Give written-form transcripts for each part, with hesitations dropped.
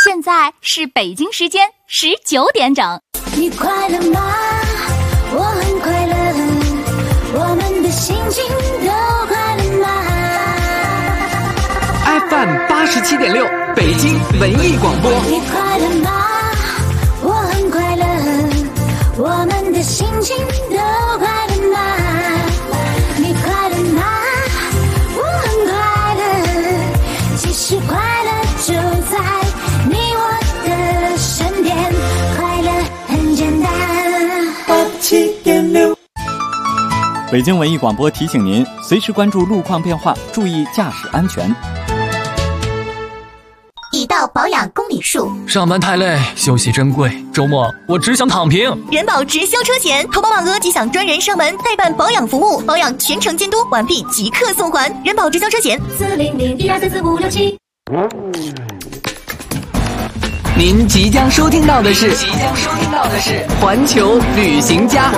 现在是北京时间19点整。 你快乐吗？我很快乐，我们的心情都快乐吗 ？FM 87.6，北京文艺广播。 你快乐吗？我很快乐，我们的心情都快乐吗？你快乐吗？我很快乐，其实快乐就在你我的身边，快乐很简单。87.6， 北京文艺广播提醒您，随时关注路况变化，注意驾驶安全。 已到保养公里数， 上班太累，休息珍贵，周末我只想躺平。 人保直销车险，投保满额即享专人上门代办保养服务，保养全程监督，完毕即刻送还。人保直销车险，400-1234567。 您即将收听到的是环球旅行家。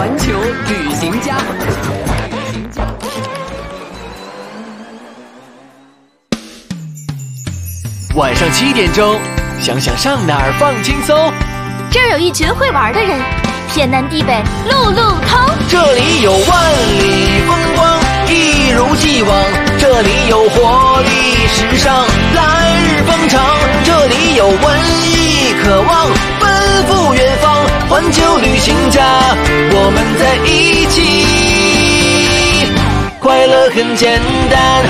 晚上7点钟，想想上哪儿放轻松。 这儿有一群会玩的人，天南地北路路通。 这里有万里风光，一如既往。这里有活力时尚，来日方长。这里有文艺渴望，奔赴远方。环球旅行家，我们在一起，快乐很简单。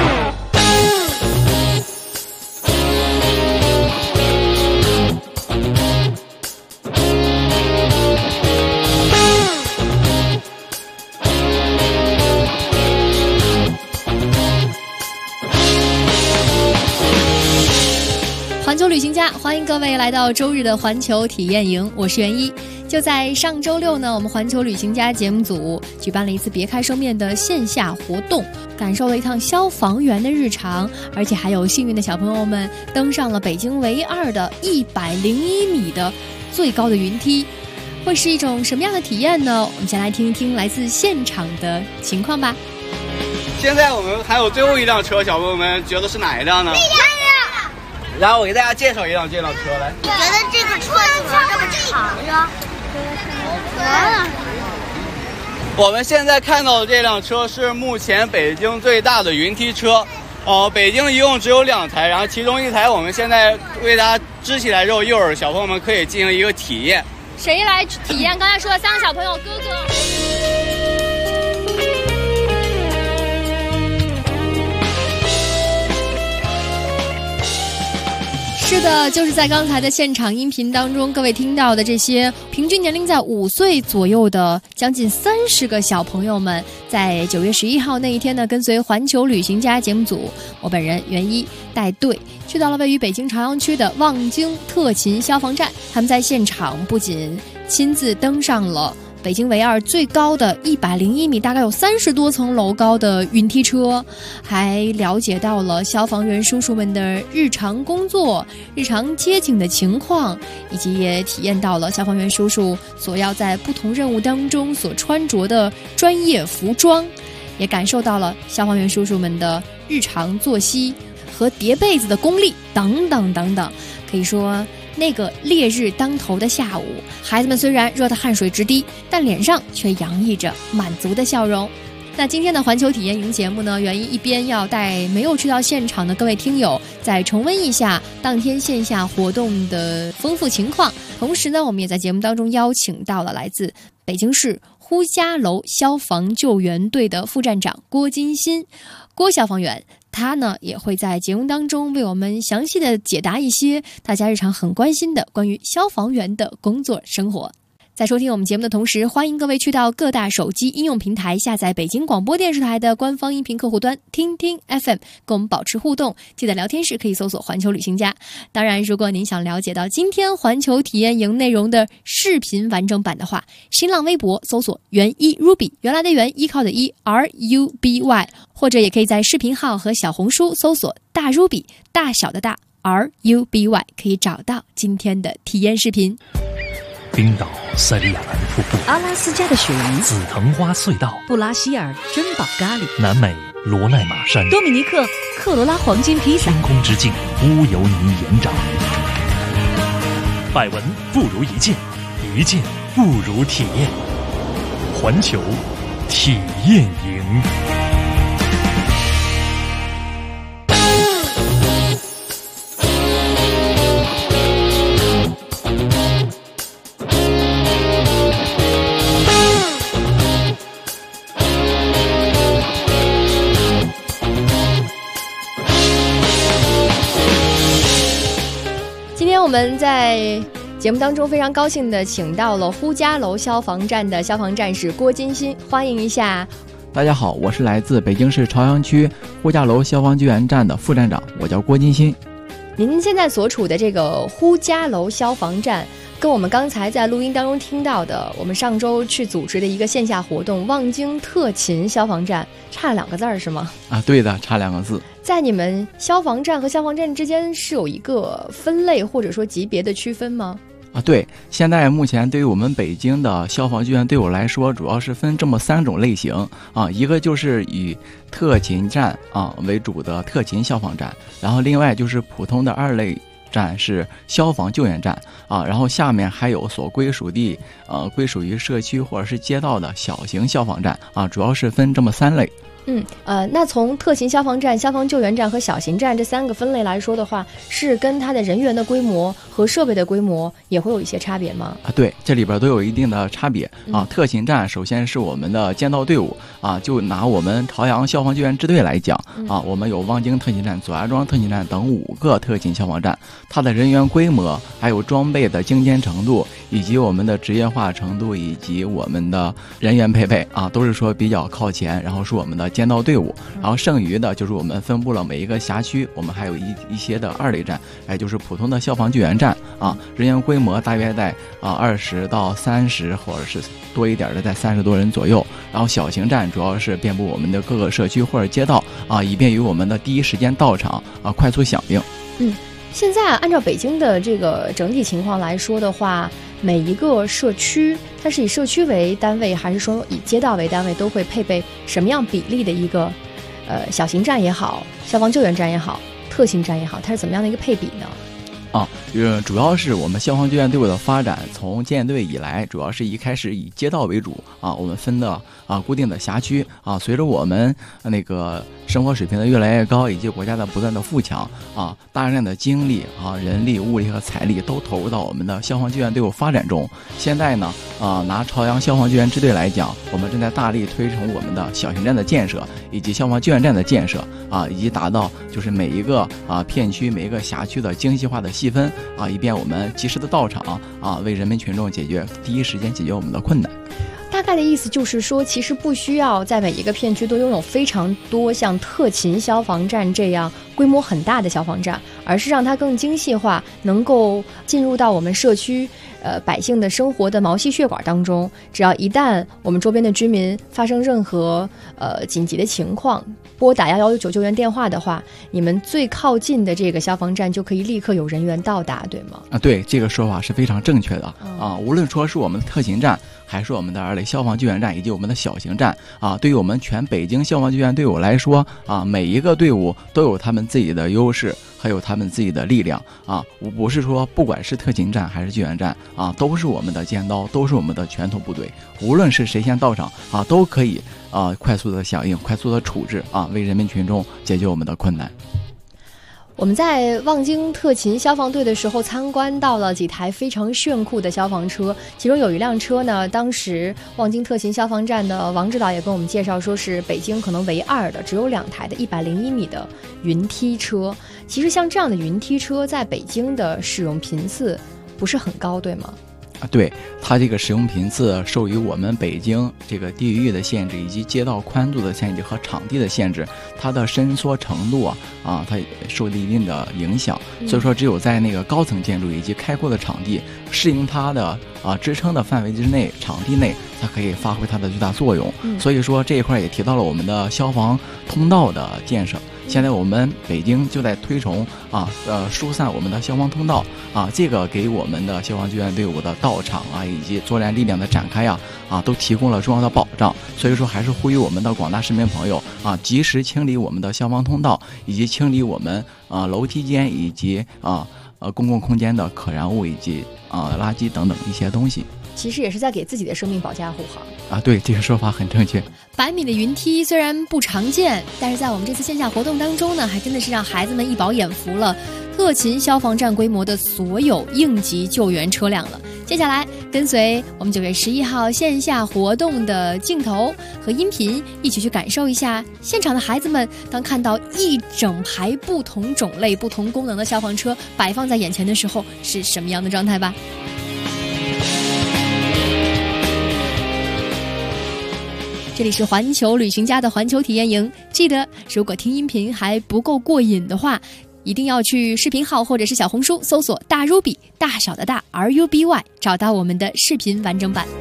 环球旅行家，欢迎各位来到周日的环球体验营，我是袁一。就在上周六呢，我们环球旅行家节目组举办了一次别开生面的线下活动，感受了一趟消防员的日常，而且还有幸运的小朋友们登上了北京唯2的101米的最高的云梯。会是一种什么样的体验呢？我们先来听一听来自现场的情况吧。 现在我们还有最后一辆车，小朋友们觉得是哪一辆呢？然后我给大家介绍一辆这辆车来。 你觉得这个车怎么这么长呀？ 我们现在看到的这辆车是目前北京最大的云梯车。北京一共只有2台，然后其中1台我们现在为大家支起来之后，一会儿小朋友们可以进行一个体验。 谁来体验？刚才说的3个小朋友，哥哥。是的，就是在刚才的现场音频当中，各位听到的这些平均年龄在5岁左右的将近30个小朋友们，在9月11号那一天呢，跟随环球旅行家节目组，我本人袁一带队去到了位于北京朝阳区的望京特勤消防站。他们在现场不仅亲自登上了北京唯2最高的101米，大概有30多层楼高的云梯车，还了解到了消防员叔叔们的日常工作、日常接警的情况，以及也体验到了消防员叔叔所要在不同任务当中所穿着的专业服装，也感受到了消防员叔叔们的日常作息和叠被子的功力等等等等。可以说那个烈日当头的下午，孩子们虽然热得汗水直滴，但脸上却洋溢着满足的笑容。那今天的环球体验营节目呢，袁一一边要带没有去到现场的各位听友再重温一下当天线下活动的丰富情况，同时呢，我们也在节目当中邀请到了来自北京市呼家楼消防救援队的副站长郭金鑫，郭消防员。他呢也会在节目当中为我们详细的解答一些大家日常很关心的关于消防员的工作生活。在收听我们节目的同时，欢迎各位去到各大手机应用平台下载北京广播电视台的官方音频客户端听听 FM， 跟我们保持互动。记得聊天室可以搜索环球旅行家。当然，如果您想了解到今天环球体验营内容的视频完整版的话，新浪微博搜索袁一 Ruby， 原来的袁，依靠的依 RUBY， 或者也可以在视频号和小红书搜索大 Ruby， 大小的大 RUBY， 可以找到今天的体验视频。 冰岛塞里亚兰瀑布， 阿拉斯加的雪梨， 紫藤花隧道， 布拉希尔珍宝咖喱， 南美罗奈马山， 多米尼克克罗拉黄金披萨， 天空之镜乌尤尼盐沼。 百闻不如一见，一见不如体验。环球体验营。 我们在节目当中非常高兴的请到了呼家楼消防站的消防战士郭金鑫，欢迎一下。 大家好，我是来自北京市朝阳区呼家楼消防救援站的副站长，我叫郭金鑫。 您现在所处的这个呼家楼消防站，跟我们刚才在录音当中听到的我们上周去组织的一个线下活动望京特勤消防站差2个字是吗？ 对的，差2个字。 在你们消防站和消防站之间是有一个分类或者说级别的区分吗？ 对，现在目前对于我们北京的消防救援队伍来说，主要是分这么3种类型一个就是以特勤站为主的特勤消防站，然后另外就是普通的2类站是消防救援站然后下面还有所归属地归属于社区或者是街道的小型消防站主要是分这么3类。 那从特勤消防站、消防救援站和小型站这3个分类来说的话，是跟它的人员的规模和设备的规模也会有一些差别吗？ 对，这里边都有一定的差别特勤站首先是我们的监道队伍就拿我们朝阳消防救援支队来讲我们有望京特勤站、左家庄特勤站等5个特勤消防站，它的人员规模、还有装备的精尖程度，以及我们的职业化程度，以及我们的人员配备都是说比较靠前，然后是我们的监道队伍，然后剩余的就是我们分布了每一个辖区，我们还有一些的2类站，就是普通的消防救援站人员规模大约在20到30，或者是多一点的在30多人左右。然后小型站主要是遍布我们的各个社区或者街道以便于我们的第一时间到场快速响应。 现在按照北京的这个整体情况来说的话，每一个社区它是以社区为单位，还是说以街道为单位，都会配备什么样比例的一个小型站也好，消防救援站也好，特勤站也好，它是怎么样的一个配比呢？ 主要是我们消防救援队伍的发展，从建队以来，主要是一开始以街道为主我们分的固定的辖区随着我们那个生活水平的越来越高，以及国家的不断的富强大量的精力人力、物力和财力都投入到我们的消防救援队伍发展中。现在呢拿朝阳消防救援支队来讲，我们正在大力推崇我们的小型站的建设，以及消防救援站的建设以及达到就是每一个片区、每一个辖区的精细化的细分以便我们及时的到场为人民群众第一时间解决我们的困难。 大概的意思就是说，其实不需要在每一个片区都拥有非常多像特勤消防站这样规模很大的消防站，而是让它更精细化，能够进入到我们社区百姓的生活的毛细血管当中。只要一旦我们周边的居民发生任何紧急的情况，拨打119救援电话的话，你们最靠近的这个消防站就可以立刻有人员到达，对吗？ 对，这个说法是非常正确的无论说是我们的特勤站，还是我们的2类消防救援站，以及我们的小型站对于我们全北京消防救援队伍来说每一个队伍都有他们自己的优势，还有他们自己的力量不是说不管是特勤站还是救援站都是我们的尖刀，都是我们的拳头部队，无论是谁先到场都可以快速的响应，快速的处置为人民群众解决我们的困难。 我们在望京特勤消防队的时候参观到了几台非常炫酷的消防车，其中有一辆车呢，当时望京特勤消防站的王指导也跟我们介绍说是北京可能唯2的，只有2台的101米的云梯车。其实像这样的云梯车在北京的使用频次不是很高，对吗？ 对，它这个使用频次受于我们北京这个地域的限制，以及街道宽度的限制和场地的限制，它的伸缩程度它受了一定的影响。所以说只有在那个高层建筑以及开阔的场地适应它的支撑的范围之内，场地内才可以发挥它的最大作用。所以说这一块也提到了我们的消防通道的建设。现在我们北京就在推崇疏散我们的消防通道这个给我们的消防救援队伍的到场以及作战力量的展开都提供了重要的保障。所以说还是呼吁我们的广大市民朋友及时清理我们的消防通道，以及清理我们楼梯间以及公共空间的可燃物以及垃圾等等一些东西。 其实也是在给自己的生命保驾护航啊！对，这个说法很正确。 100米的云梯虽然不常见，但是在我们这次线下活动当中呢，还真的是让孩子们一饱眼福了特勤消防站规模的所有应急救援车辆了。接下来跟随我们9月11号线下活动的镜头和音频，一起去感受一下现场的孩子们当看到一整排不同种类、不同功能的消防车摆放在眼前的时候是什么样的状态吧。这里是环球旅行家的环球体验营，记得如果听音频还不够过瘾的话，一定要去视频号或者是小红书搜索大 Ruby 大小的大 RUBY， 找到我们的视频完整版。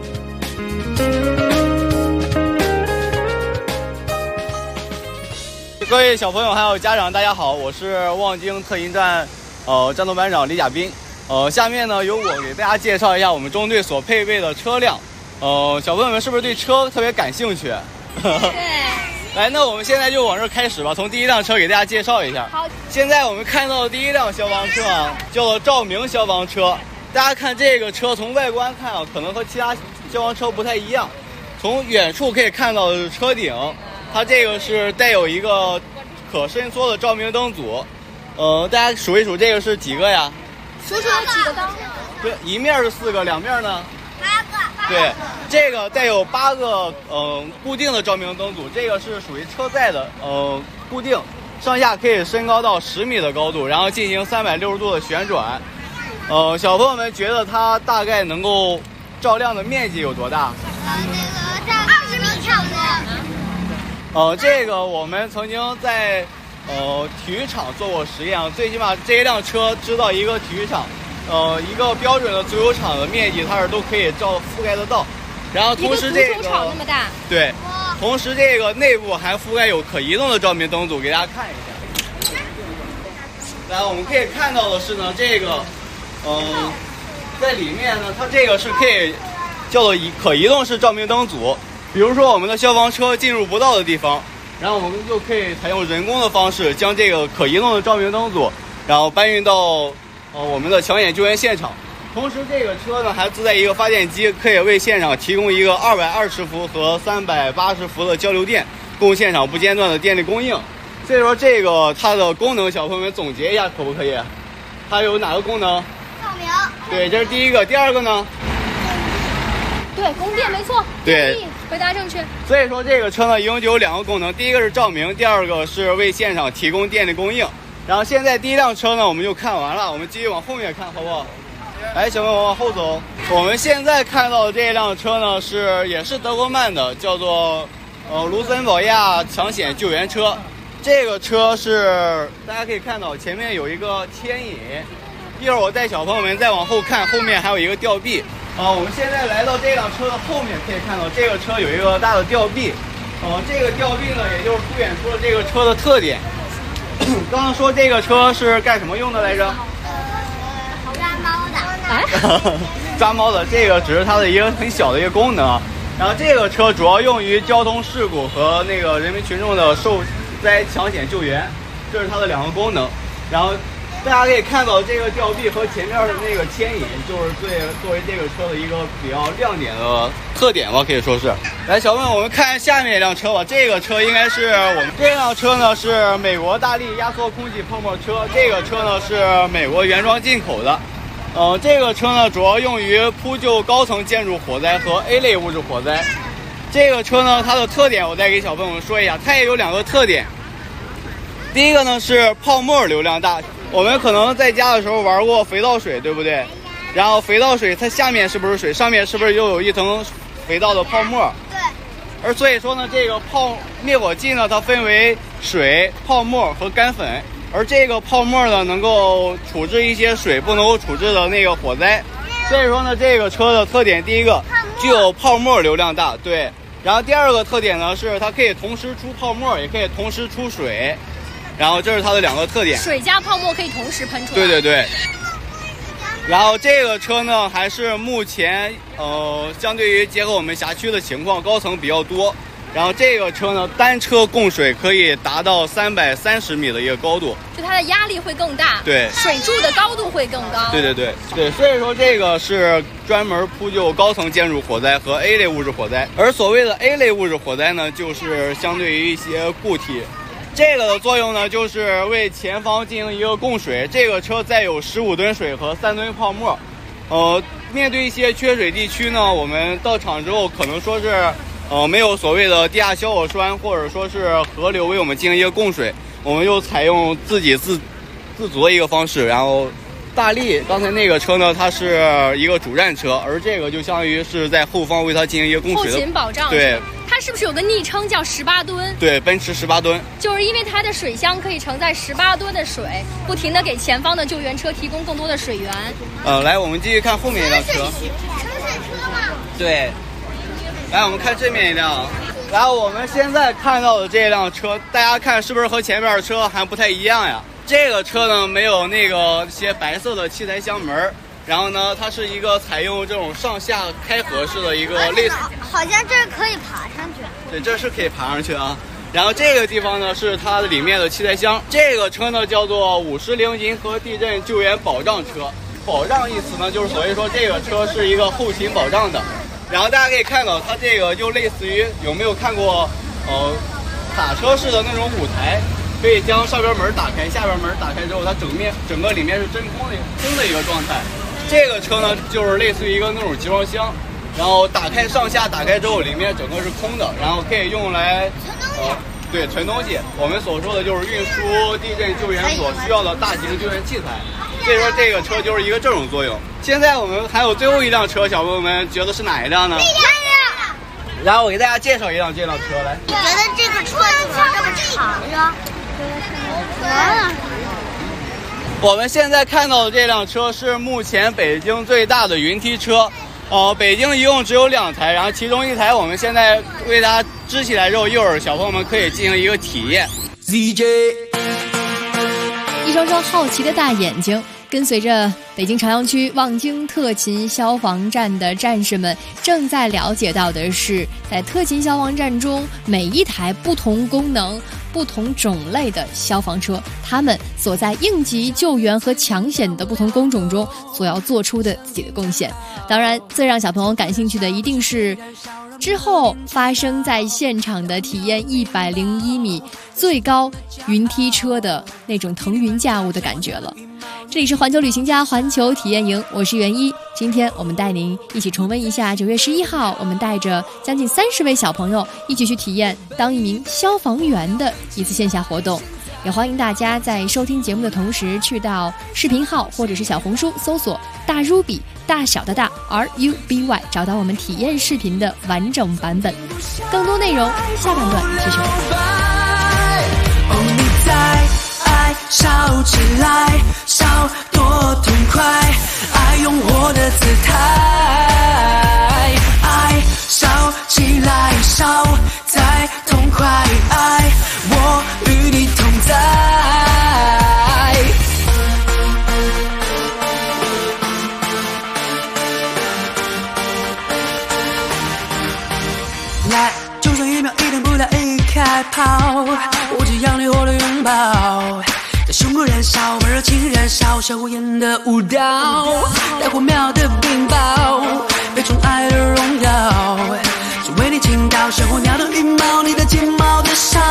各位小朋友还有家长大家好，我是望京特勤站战斗班长李甲斌。下面呢由我给大家介绍一下我们中队所配备的车辆。小朋友们是不是对车特别感兴趣？对。来，那我们现在就往这开始吧，从第一辆车给大家介绍一下。好。现在我们看到的第一辆消防车啊，叫做照明消防车。大家看这个车，从外观看啊，可能和其他消防车不太一样。从远处可以看到的是车顶，它这个是带有一个可伸缩的照明灯组。大家数一数，这个是几个呀？ 数数有几个灯？ 对，一面是4个，两面呢？对，这个带有8个固定的照明灯组，这个是属于车载的固定，上下可以升高到10米的高度，然后进行360度的旋转。小朋友们觉得它大概能够照亮的面积有多大？ 占20米差不多。 这个我们曾经在体育场做过实验，最起码这一辆车知道一个体育场。一个标准的足球场的面积，它是都可以覆盖得到。然后同时这个足球场那么大， 对，同时这个内部还覆盖有可移动的照明灯组，给大家看一下。来，我们可以看到的是呢，这个在里面呢，它这个是可以叫做可移动式照明灯组。比如说我们的消防车进入不到的地方，然后我们就可以采用人工的方式，将这个可移动的照明灯组，然后搬运到我们的抢险救援现场。同时这个车呢还自带一个发电机，可以为现场提供一个220伏和380伏的交流电，供现场不间断的电力供应。所以说这个它的功能，小朋友们总结一下可不可以？它有哪个功能？ 照明。 对，这是第一个。第二个呢？ 对，供电没错。 对， 回答正确。 所以说这个车呢一共就有2个功能，第一个是照明，第二个是为现场提供电力供应。然后现在第一辆车呢我们就看完了，我们继续往后面看好不好？来，小朋友往后走。我们现在看到的这一辆车呢也是德国曼的，叫做卢森堡亚抢险救援车。这个车是大家可以看到前面有一个牵引，一会儿我带小朋友们再往后看，后面还有一个吊臂。我们现在来到这辆车的后面，可以看到这个车有一个大的吊臂。这个吊臂呢也就是凸显出了这个车的特点。刚刚说这个车是干什么用的来着？ 抓猫的。 抓猫的，这个只是它的一个很小的一个功能。然后这个车主要用于交通事故和那个人民群众的受灾抢险救援，这是它的2个功能。然后大家可以看到这个吊臂和前面的那个牵引，就是作为这个车的一个比较亮点的特点吧，可以说是。来，小朋友，我们看下面一辆车吧。这个车应该是我们这辆车呢是美国大力压缩空气泡沫车，这个车呢是美国原装进口的。这个车呢主要用于扑救高层建筑火灾和 A 类物质火灾。这个车呢它的特点我再给小朋友们说一下，它也有2个特点。第一个呢是泡沫流量大。我们可能在家的时候玩过肥皂水，对不对？然后肥皂水它下面是不是水，上面是不是又有一层肥皂的泡沫？ 对。 而所以说呢，这个灭火剂呢，它分为水、泡沫和干粉。而这个泡沫呢，能够处置一些水不能够处置的那个火灾。所以说呢，这个车的特点，第一个具有泡沫流量大，对。然后第二个特点呢是它可以同时出泡沫，也可以同时出水。然后这是它的2个特点， 水加泡沫可以同时喷出来。 对对对。然后这个车呢，还是目前相对于结合我们辖区的情况，高层比较多， 然后这个车呢，单车供水可以达到330米的一个高度， 就它的压力会更大， 对， 水柱的高度会更高。 对，所以说这个是专门扑救高层建筑火灾和 A 类物质火灾。而所谓的 A 类物质火灾呢，就是相对于一些固体，这个的作用呢，就是为前方进行一个供水。这个车载有15吨水和3吨泡沫，面对一些缺水地区呢，我们到场之后可能说是。没有所谓的地下消火栓或者说是河流为我们进行一个供水，我们就采用自足的一个方式。然后大力刚才那个车呢，它是一个主战车，而这个就相当于是在后方为它进行一个供水的后勤保障。 对， 它是不是有个昵称叫18吨？ 对，奔驰18吨， 就是因为它的水箱可以承载18吨的水，不停地给前方的救援车提供更多的水源。 来，我们继续看后面一辆车。 车吗？ 对。来，我们看这面一辆。然后我们现在看到的这辆车，大家看是不是和前面的车还不太一样呀？这个车呢，没有那些白色的气台箱门，然后呢，它是一个采用这种上下开合式的一个类似。 好像这可以爬上去。 对，这是可以爬上去啊。然后这个地方呢是它的里面的气台箱。这个车呢叫做500银河地震救援保障车。保障意思呢，就是所谓说这个车是一个后勤保障的。然后大家可以看到，它这个就类似于有没有看过，卡车式的那种舞台，可以将上边门打开，下边门打开之后，它整个里面是真空的一个状态。这个车呢，就是类似于一个那种集装箱，然后打开上下打开之后，里面整个是空的，然后可以用来对，存东西。我们所说的就是运输地震救援所需要的大型救援器材。所以说这个车就是一个这种作用。现在我们还有最后一辆车，小朋友们觉得是哪一辆呢？然后我给大家介绍这辆车来。 你觉得这个车怎么这么长呀？ 我们现在看到的这辆车是目前北京最大的云梯车。北京一共只有2台，然后其中一台我们现在为大家支起来之后，一会儿小朋友们可以进行一个体验。 一双双好奇的大眼睛，跟随着北京朝阳区望京特勤消防站的战士们，正在了解到的是，在特勤消防站中，每一台不同功能、不同种类的消防车，他们所在应急救援和抢险的不同工种中所要做出的自己的贡献。当然，最让小朋友感兴趣的一定是之后发生在现场的体验101米最高云梯车的那种腾云驾雾的感觉了。这里是环球旅行家环球体验营，我是袁一。今天我们带您一起重温一下9月11号，我们带着将近30位小朋友一起去体验当一名消防员的一次线下活动。也欢迎大家在收听节目的同时，去到视频号或者是小红书搜索大 Ruby 大小的大 RUBY， 找到我们体验视频的完整版本。更多内容下半段继续。 哦，你在爱烧起来，烧多痛快，爱用我的姿态，爱烧起来，烧再痛快，爱我与你同在。来，就算1秒1点不了一开炮，我只要你我的拥抱，在胸口燃烧，温热情燃烧，像火焰的舞蹈，带火苗的冰雹，被宠爱的荣耀，是为你倾倒，像火鸟的羽毛，你的睫毛的烧，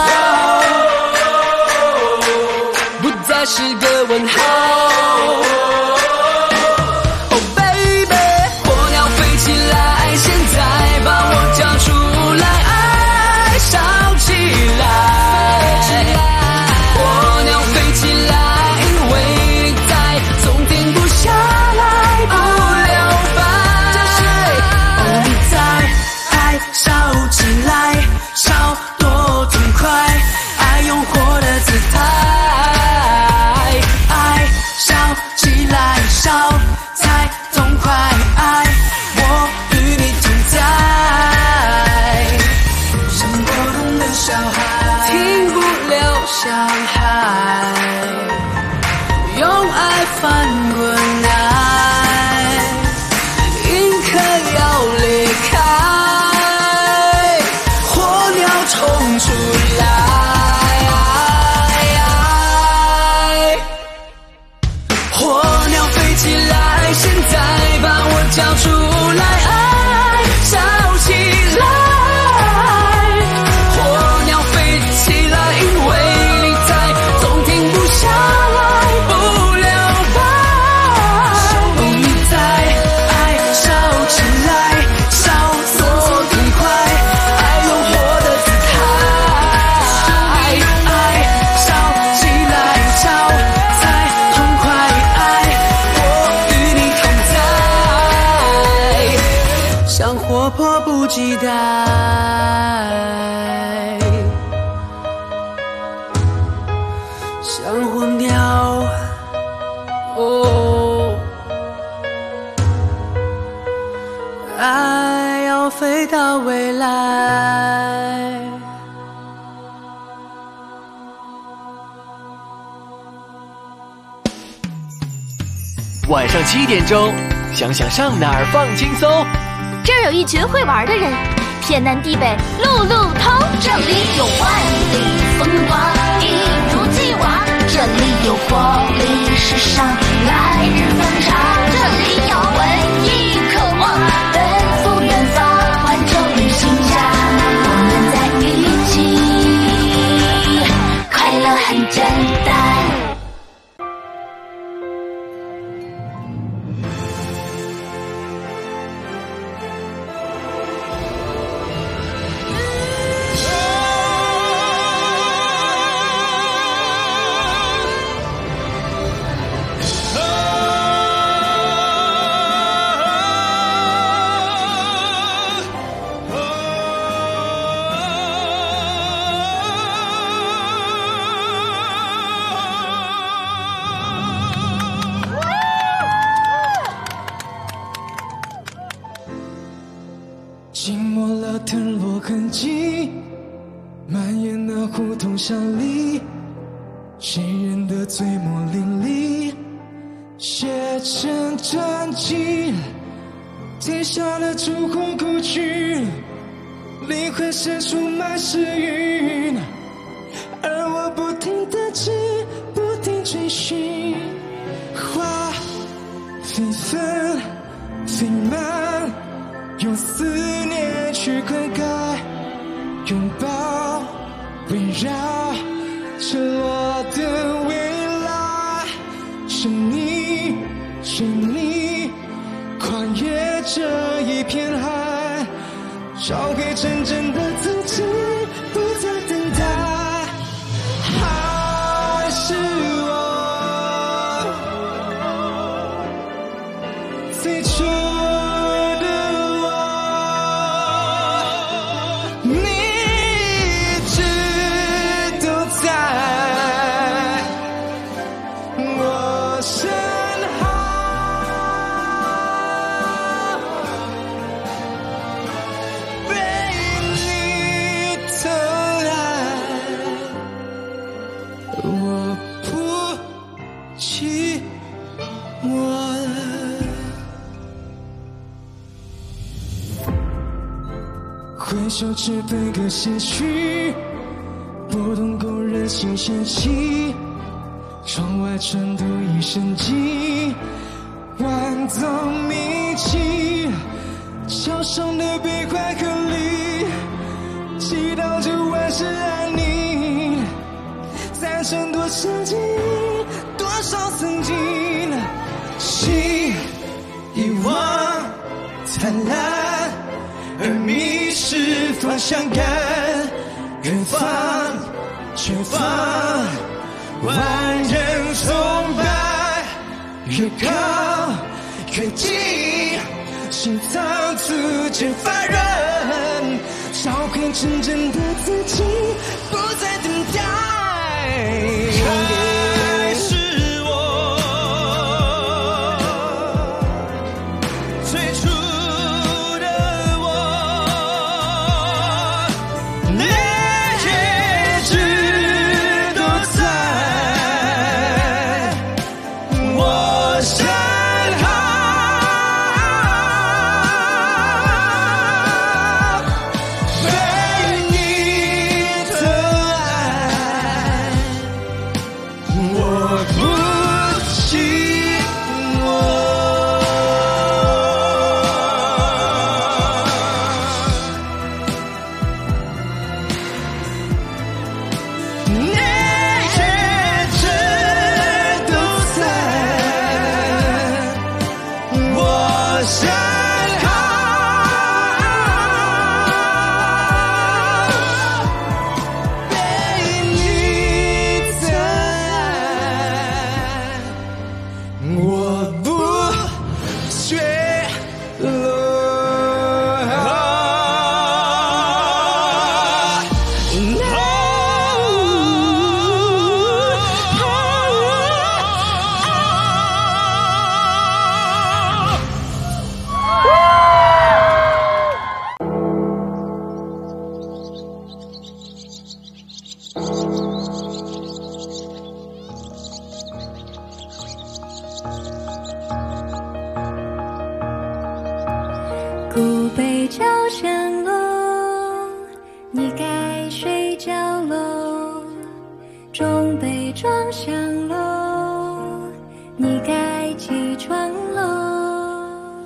不再是个问号。Oh baby， 火鸟飞起来，现在把我叫出来，爱烧起来，火鸟飞起来，为你在，总停不下来，不了白。哦，你在，爱烧起来，烧多痛快，爱用火的姿态，爱叫出来，爱烧起来，火鸟飞起来，因为你在，总停不下来，不了白。你在，爱烧起来，烧作痛快，爱用火的姿态，爱烧起来，烧才痛快，爱我与你同在，像活迫不及待，像火鸟，哦，爱要飞到未来。 晚上7点钟，想想上哪儿放轻松。 这儿有一群会玩的人，天南地北路路通。这里有万里风光，一如既往。这里有活力时尚，来日方长。这里有文艺渴望，奔赴远方，环球旅行家。我们在一起，快乐很简单。 浸没了藤落痕迹，蔓延的胡同巷里，谁人的嘴沫淋漓，写成传奇。天下的烛火故去，灵魂深处满是云，而我不停地追，不停追寻。花飞纷飞满，用思念去灌溉，拥抱围绕着我的未来。是你，是你，跨越这一片海，找回真正的自己，不再等待。还是我最初回首只悲歌写曲，拨动勾人心弦起。窗外传读一声寂，万奏鸣泣。桥上的悲欢和离，祈祷着万事安宁。赞成多少记忆，多少曾经，心遗忘灿烂，而迷失方向感。远方前方，万人崇拜，越靠越近，心脏逐渐发软，找回真正的自己，不再等待。还是我最初的我，你一直都在我身后。被你疼爱， 古北朝山路，你该睡觉喽。中北庄上路，你该起床喽。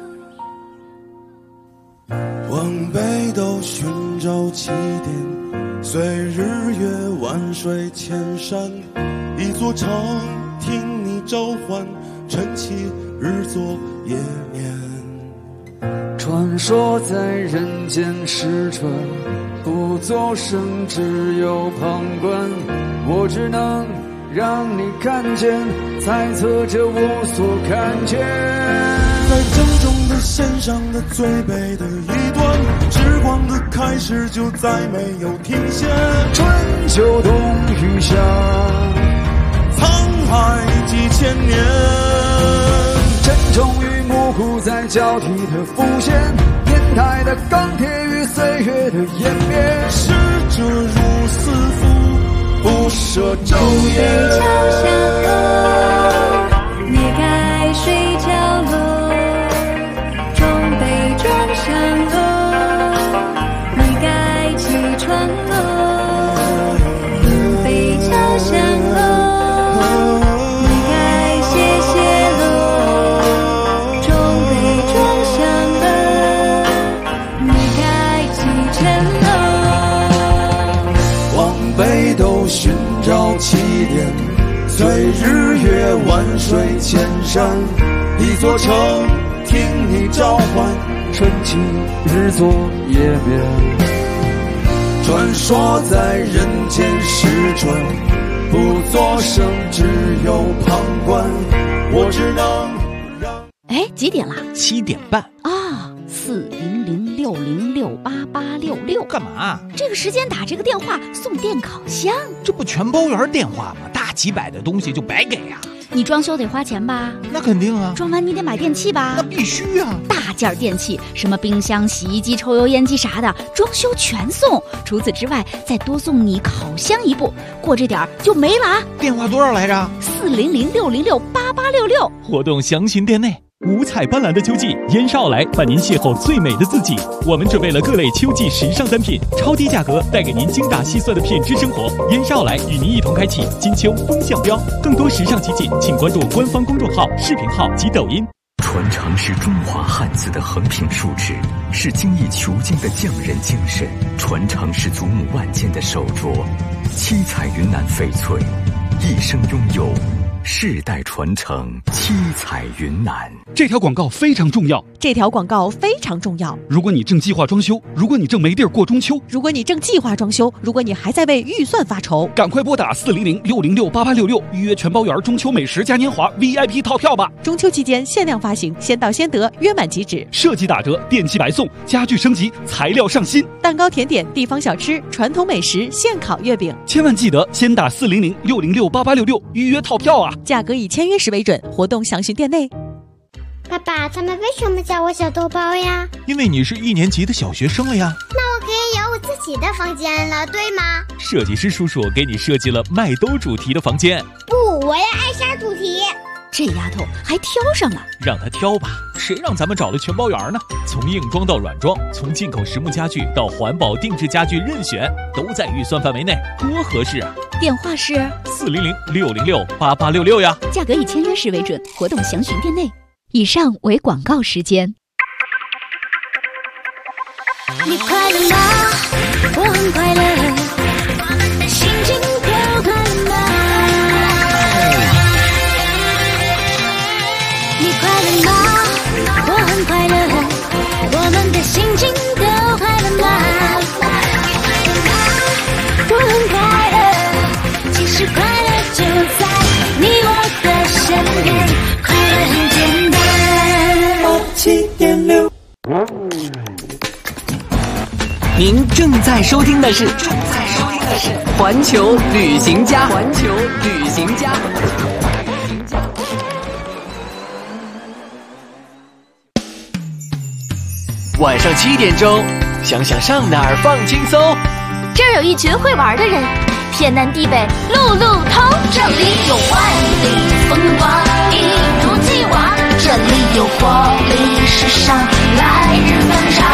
往北斗寻找起点，随日月万水千山，一座城听你召唤，晨起日作夜眠。 传说在人间失传，不作声，只有旁观。我只能让你看见，猜测着我所看见。 在正中的线上的最北的一端，时光的开始就再没有停歇。 春秋冬雨夏， 沧海几千年。 沉重与模糊在交替的浮现，年代的钢铁与岁月的演变。 逝者如斯夫，不舍昼夜。 朝下路，你该睡觉喽。中北庄上路，你该起床喽。古北朝上路，你该歇歇喽。中北庄上路，你该启程喽。 往北斗寻找起点，随日月万水千山，一座城听你召唤， 春起日作夜眠。 传说在人间失传，不作声，只有旁观。我只能让。 哎，几点了 ？7点半啊！40060688866， 干嘛？ 这个时间打这个电话送电烤箱， 这不全包圆电话吗？大几百的东西就白给啊！ 你装修得花钱吧？ 那肯定啊！ 装完你得买电器吧？ 那必须啊！ 大件电器，什么冰箱、洗衣机、抽油烟机啥的，装修全送。除此之外，再多送你烤箱一部，过这点儿就没了啊！ 电话多少来着 ？40060688866。 活动详询店内。五彩斑斓的秋季，燕少来伴您邂逅最美的自己。我们准备了各类秋季时尚单品，超低价格带给您精打细算的品质生活。燕少来与您一同开启金秋风向标，更多时尚奇迹，请关注官方公众号、视频号及抖音。 传承是中华汉字的横平竖直，是精益求精的匠人精神；传承是祖母万件的手镯，七彩云南翡翠，一生拥有。世代传承，七彩云南。 这条广告非常重要。 这条广告非常重要。 如果你正计划装修，如果你正没地儿过中秋， 如果你正计划装修，如果你还在为预算发愁， 赶快拨打40060688866，预约全包圆中秋美食嘉年华 VIP 套票吧！ 中秋期间限量发行，先到先得，约满即止。 设计打折，电器白送，家具升级，材料上新， 蛋糕、甜点、地方小吃、传统美食、现烤月饼。 千万记得先打40060688866，预约套票啊！ 价格以签约时为准，活动详询店内。 爸爸，他们为什么叫我小豆包呀？ 因为你是1年级的小学生了呀。 那我可以有我自己的房间了，对吗？ 设计师叔叔给你设计了麦兜主题的房间。 不，我要艾莎主题。 这丫头还挑上了， 让她挑吧，谁让咱们找了全包圆呢？从硬装到软装，从进口实木家具到环保定制家具，任选都在预算范围内，多合适啊！ 电话是 40060688866呀， 价格以签约时为准，活动详询店内。以上为广告时间。 你快乐吗？我很快乐，心情都快乐吗？你快乐吗？我很快乐，我们的心情都快乐吗？我很快乐，其实快乐就在你我的身边，快乐很简单。7.6。 您正在收听的是环球旅行家。 晚上7点钟，想想上哪儿放轻松。 这儿有一群会玩的人，天南地北路路通，这里有万里风光，一如既往，这里有活力时尚，来日方长。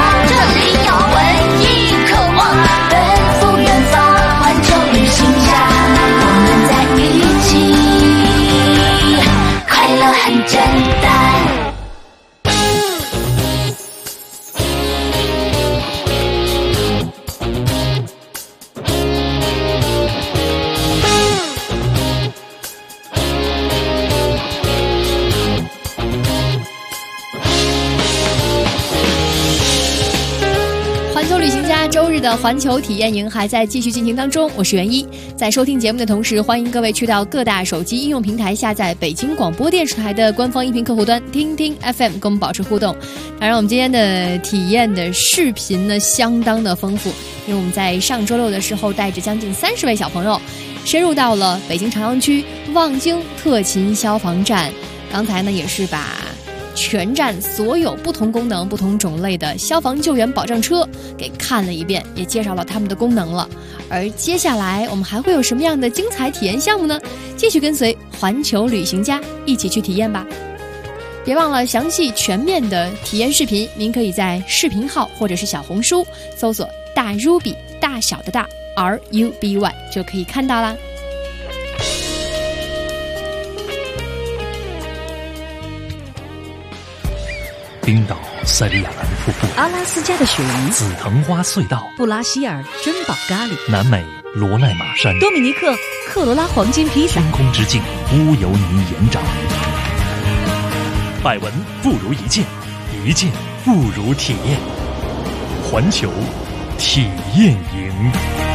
啦，周日的环球体验营还在继续进行当中，我是袁一。在收听节目的同时，欢迎各位去到各大手机应用平台下载北京广播电视台的官方音频客户端听听 FM， 跟我们保持互动。当然我们今天的体验的视频呢相当的丰富，因为我们在上周六的时候带着将近30位小朋友深入到了北京朝阳区望京特勤消防站，刚才呢也是把全站所有不同功能不同种类的消防救援保障车给看了一遍，也介绍了他们的功能了。而接下来我们还会有什么样的精彩体验项目呢？继续跟随环球旅行家一起去体验吧。别忘了详细全面的体验视频，您可以在视频号或者是小红书搜索大 Ruby 大小的大 RUBY 就可以看到啦。 冰岛塞里亚兰瀑布， 阿拉斯加的雪梨， 紫藤花隧道， 布拉希尔珍宝咖喱， 南美罗奈马山， 多米尼克克罗拉黄金披萨， 天空之境乌尤尼盐沼。百闻不如一见，一见不如体验。环球体验营。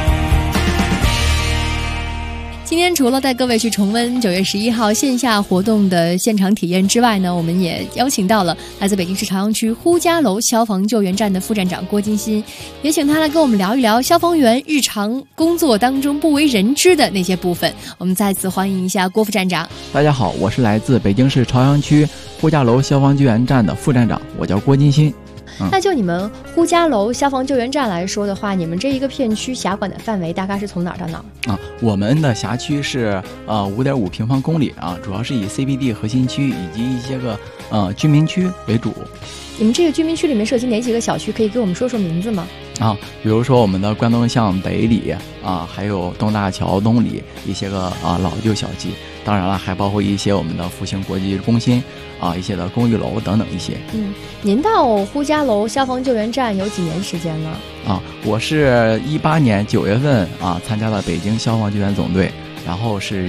今天除了带各位去重温9月11号线下活动的现场体验之外呢，我们也邀请到了来自北京市朝阳区呼家楼消防救援站的副站长郭金鑫，也请他来跟我们聊一聊消防员日常工作当中不为人知的那些部分。我们再次欢迎一下郭副站长。 大家好，我是来自北京市朝阳区呼家楼消防救援站的副站长，我叫郭金鑫。 那就你们呼家楼消防救援站来说的话，你们这一个片区辖管的范围大概是从哪儿到哪儿啊？我们的辖区是5.5平方公里啊，主要是以 CBD 核心区以及一些个居民区为主。 你们这个居民区里面涉及哪几个小区？可以给我们说说名字吗？ 啊，比如说我们的关东巷北里啊，还有东大桥东里一些个老旧小区，当然了，还包括一些我们的复兴国际中心啊，一些的公寓楼等等一些。 您到呼家楼消防救援站有几年时间了？ 啊，我是18年9月份啊参加了北京消防救援总队，然后是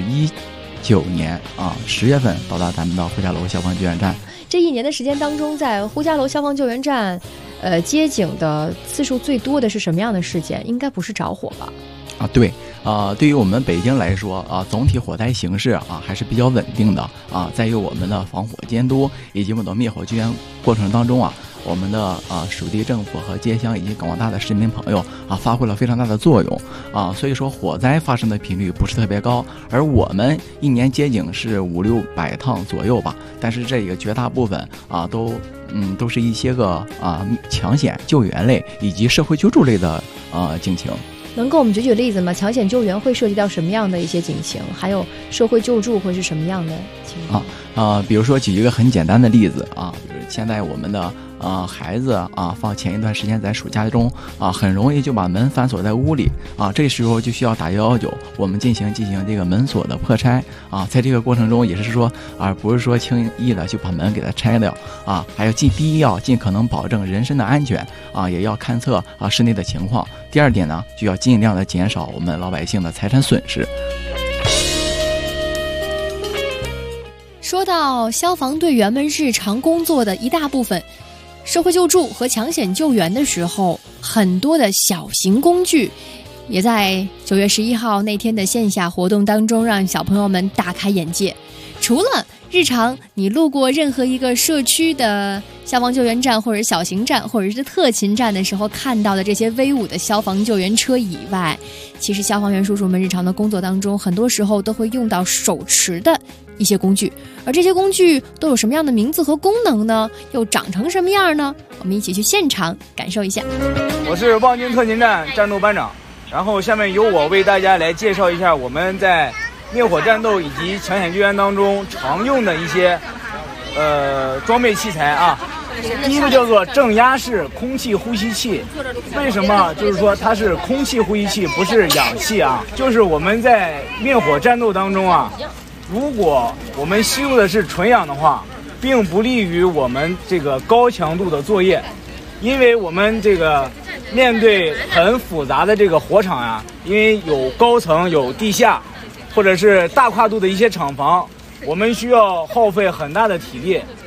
19年10月份到达咱们的呼家楼消防救援站。 这1年的时间当中，在呼家楼消防救援站，接警的次数最多的是什么样的事件？应该不是着火吧？ 啊，对，对于我们北京来说总体火灾形势还是比较稳定的在于我们的防火监督以及我们的灭火救援过程当中我们的属地政府和街乡以及广大的市民朋友发挥了非常大的作用所以说火灾发生的频率不是特别高，而我们1年接警是500-600趟左右吧，但是这个绝大部分都是一些个抢险救援类以及社会救助类的警情。 能给我们举例子吗？抢险救援会涉及到什么样的一些警情？还有社会救助会是什么样的情况？ 比如说举一个很简单的例子比如现在我们的孩子放前一段时间在暑假中很容易就把门反锁在屋里这时候就需要打119，我们进行这个门锁的破拆在这个过程中也是说不是说轻易的就把门给它拆掉还有第一要尽可能保证人身的安全也要勘测室内的情况。第二点呢，就要尽量的减少我们老百姓的财产损失。 说到消防队员们日常工作的一大部分，社会救助和抢险救援的时候，很多的小型工具也在9月11号那天的线下活动当中让小朋友们大开眼界。除了日常你路过任何一个社区的消防救援站或者小型站或者是特勤站的时候看到的这些威武的消防救援车以外，其实消防员叔叔们日常的工作当中很多时候都会用到手持的一些工具，而这些工具都有什么样的名字和功能呢？又长成什么样呢？我们一起去现场感受一下。 我是望京特勤站战斗班长，然后下面由我为大家来介绍一下我们在灭火战斗以及抢险救援当中常用的一些装备器材第一个叫做正压式空气呼吸器。为什么就是说它是空气呼吸器不是氧气就是我们在灭火战斗当中如果我们吸入的是纯氧的话，并不利于我们这个高强度的作业，因为我们这个面对很复杂的这个火场因为有高层有地下或者是大跨度的一些厂房，我们需要耗费很大的体力，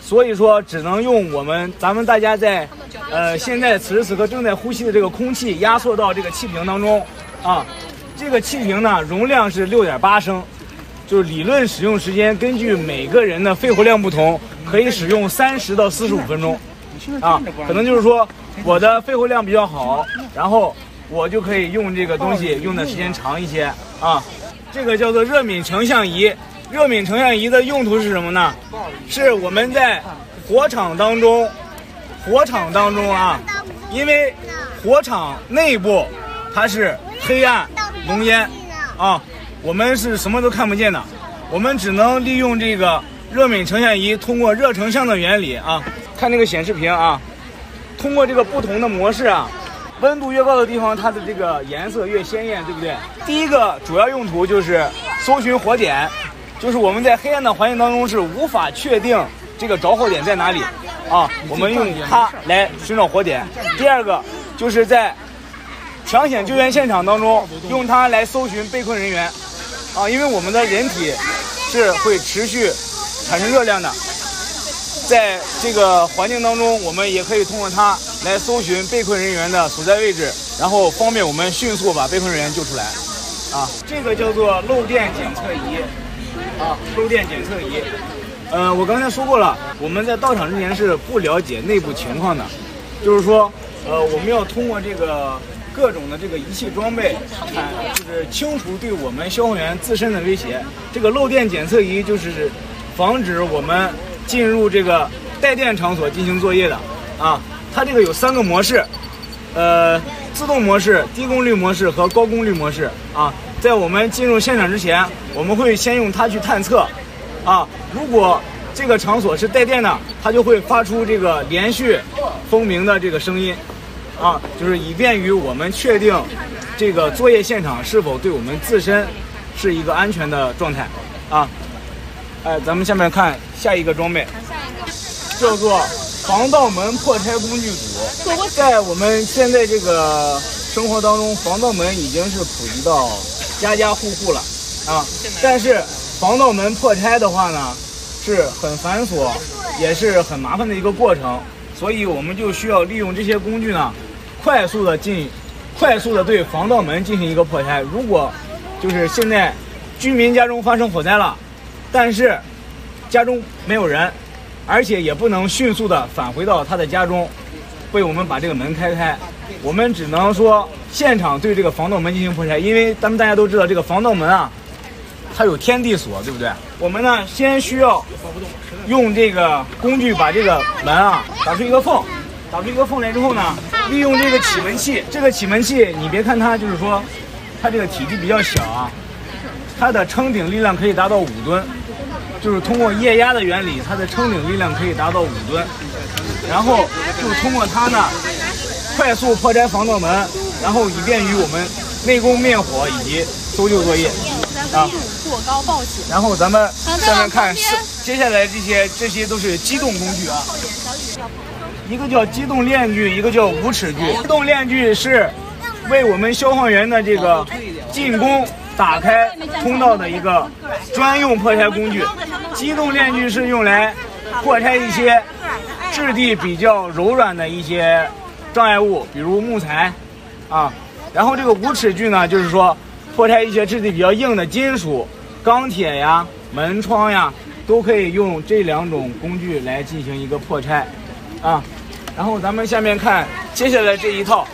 所以说只能用咱们大家在现在此时此刻正在呼吸的这个空气压缩到这个气瓶当中啊。这个气瓶呢容量是6.8升，就是理论使用时间根据每个人的肺活量不同，可以使用30到45分钟啊。可能就是说我的肺活量比较好，然后我就可以用这个东西用的时间长一些啊。这个叫做热敏成像仪。热敏成像仪的用途是什么呢？是我们在火场当中啊，因为火场内部它是黑暗浓烟啊，我们是什么都看不见的，我们只能利用这个热敏成像仪，通过热成像的原理啊，看这个显示屏啊，通过这个不同的模式啊，温度越高的地方，它的这个颜色越鲜艳，对不对？第一个主要用途就是搜寻火点，就是我们在黑暗的环境当中是无法确定这个着火点在哪里啊，我们用它来寻找火点。第二个就是在抢险救援现场当中用它来搜寻被困人员啊，因为我们的人体是会持续产生热量的，在这个环境当中我们也可以通过它来搜寻被困人员的所在位置，然后方便我们迅速把被困人员救出来啊。这个叫做漏电检测仪啊，漏电检测仪。我刚才说过了，我们在到场之前是不了解内部情况的，就是说我们要通过这个各种的这个仪器装备，就是清除对我们消防员自身的威胁。这个漏电检测仪就是防止我们进入这个带电场所进行作业的啊。它这个有3个模式，自动模式、低功率模式和高功率模式啊。在我们进入现场之前，我们会先用它去探测啊。如果这个场所是带电的，它就会发出这个连续蜂鸣的这个声音啊，就是以便于我们确定这个作业现场是否对我们自身是一个安全的状态啊。咱们下面看下一个装备，叫做防盗门破拆工具组。在我们现在这个生活当中，防盗门已经是普及到家家户户了啊。但是防盗门破拆的话呢，是很繁琐，也是很麻烦的一个过程，所以我们就需要利用这些工具呢，快速的对防盗门进行一个破拆。如果就是现在居民家中发生火灾了，但是家中没有人，而且也不能迅速的返回到他的家中，为我们把这个门开，我们只能说现场对这个防盗门进行破拆。因为咱们大家都知道这个防盗门啊，它有天地锁，对不对？我们呢先需要用这个工具把这个门啊打出一个缝来之后呢，利用这个启门器，这个启门器你别看它就是说它这个体积比较小啊，它的撑顶力量可以达到5吨，就是通过液压的原理，它的撑顶力量可以达到5吨，然后就通过它呢快速破拆防盗门，然后以便于我们内功灭火以及搜救作业啊。 过高报警。然后咱们下面看接下来这些都是机动工具啊，一个叫机动链锯，一个叫无齿锯。机动链锯是为我们消防员的这个进攻打开通道的一个专用破拆工具。机动链锯是用来破拆一些质地比较柔软的一些障碍物，比如木材啊。然后这个无齿锯呢，就是说破拆一些质地比较硬的金属、钢铁呀、门窗呀，都可以用这2种工具来进行一个破拆啊。然后咱们下面看接下来这一套